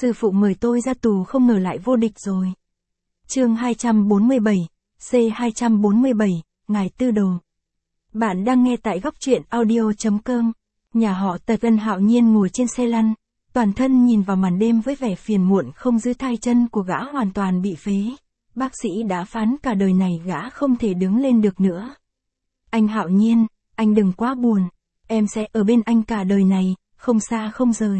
Sư phụ mời tôi ra tù không ngờ lại vô địch rồi. Chương 247, C247, Ngài Tư Đồ. Bạn đang nghe tại góc truyện audio.com. Nhà họ Tân Hạo Nhiên ngồi trên xe lăn, toàn thân nhìn vào màn đêm với vẻ phiền muộn không giữ thai chân của gã hoàn toàn bị phế. Bác sĩ đã phán cả đời này gã không thể đứng lên được nữa. Anh Hạo Nhiên, anh đừng quá buồn, em sẽ ở bên anh cả đời này, không xa không rời.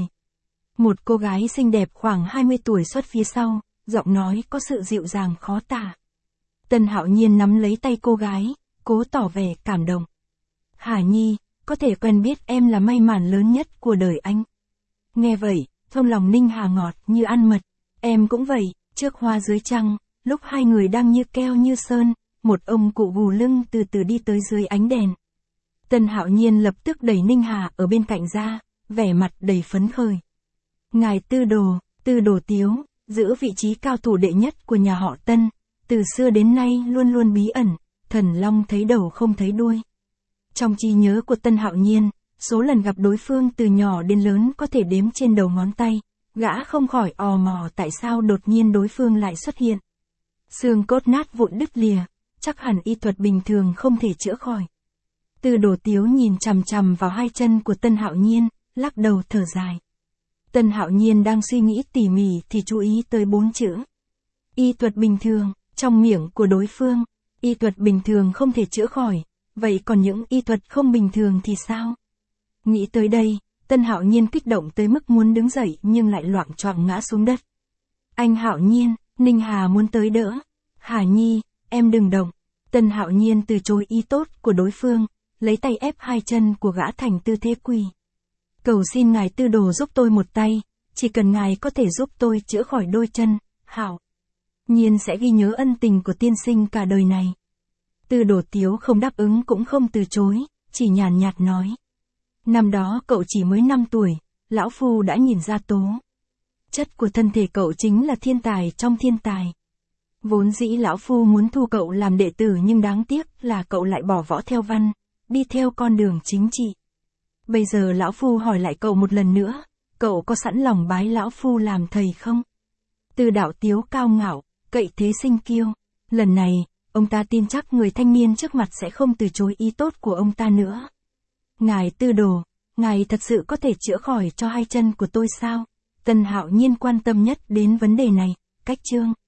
Một cô gái xinh đẹp khoảng 20 tuổi xuất phía sau, giọng nói có sự dịu dàng khó tả. Tân Hạo Nhiên nắm lấy tay cô gái, cố tỏ vẻ cảm động. Hà Nhi, có thể quen biết em là may mắn lớn nhất của đời anh. Nghe vậy, trong lòng Ninh Hà ngọt như ăn mật. Em cũng vậy, trước hoa dưới trăng, lúc hai người đang như keo như sơn, một ông cụ gù lưng từ từ đi tới dưới ánh đèn. Tân Hạo Nhiên lập tức đẩy Ninh Hà ở bên cạnh ra, vẻ mặt đầy phấn khởi. Ngài Tư Đồ Tiếu, giữ vị trí cao thủ đệ nhất của nhà họ Tân, từ xưa đến nay luôn luôn bí ẩn, thần long thấy đầu không thấy đuôi. Trong trí nhớ của Tân Hạo Nhiên, số lần gặp đối phương từ nhỏ đến lớn có thể đếm trên đầu ngón tay, gã không khỏi ò mò tại sao đột nhiên đối phương lại xuất hiện. Xương cốt nát vụn đứt lìa, chắc hẳn y thuật bình thường không thể chữa khỏi. Tư Đồ Tiếu nhìn chằm chằm vào hai chân của Tân Hạo Nhiên, lắc đầu thở dài. Tân Hạo Nhiên đang suy nghĩ tỉ mỉ thì chú ý tới 4 chữ. Y thuật bình thường, trong miệng của đối phương, y thuật bình thường không thể chữa khỏi, vậy còn những y thuật không bình thường thì sao? Nghĩ tới đây, Tân Hạo Nhiên kích động tới mức muốn đứng dậy nhưng lại loạng choạng ngã xuống đất. Anh Hạo Nhiên, Ninh Hà muốn tới đỡ. Hà Nhi, em đừng động. Tân Hạo Nhiên từ chối ý tốt của đối phương, lấy tay ép hai chân của gã thành tư thế quỳ. Cầu xin ngài Tư Đồ giúp tôi một tay, chỉ cần ngài có thể giúp tôi chữa khỏi đôi chân, Hạo Nhiên sẽ ghi nhớ ân tình của tiên sinh cả đời này. Tư Đồ Tiếu không đáp ứng cũng không từ chối, chỉ nhàn nhạt nói. Năm đó cậu chỉ mới 5 tuổi, lão phu đã nhìn ra tố chất của thân thể cậu chính là thiên tài trong thiên tài. Vốn dĩ lão phu muốn thu cậu làm đệ tử nhưng đáng tiếc là cậu lại bỏ võ theo văn, đi theo con đường chính trị. Bây giờ lão phu hỏi lại cậu một lần nữa, cậu có sẵn lòng bái lão phu làm thầy không? Tư Đạo Tiếu cao ngạo, cậy thế sinh kiêu. Lần này, ông ta tin chắc người thanh niên trước mặt sẽ không từ chối ý tốt của ông ta nữa. Ngài Tư Đồ, ngài thật sự có thể chữa khỏi cho hai chân của tôi sao? Tân Hạo Nhiên quan tâm nhất đến vấn đề này, cách chương.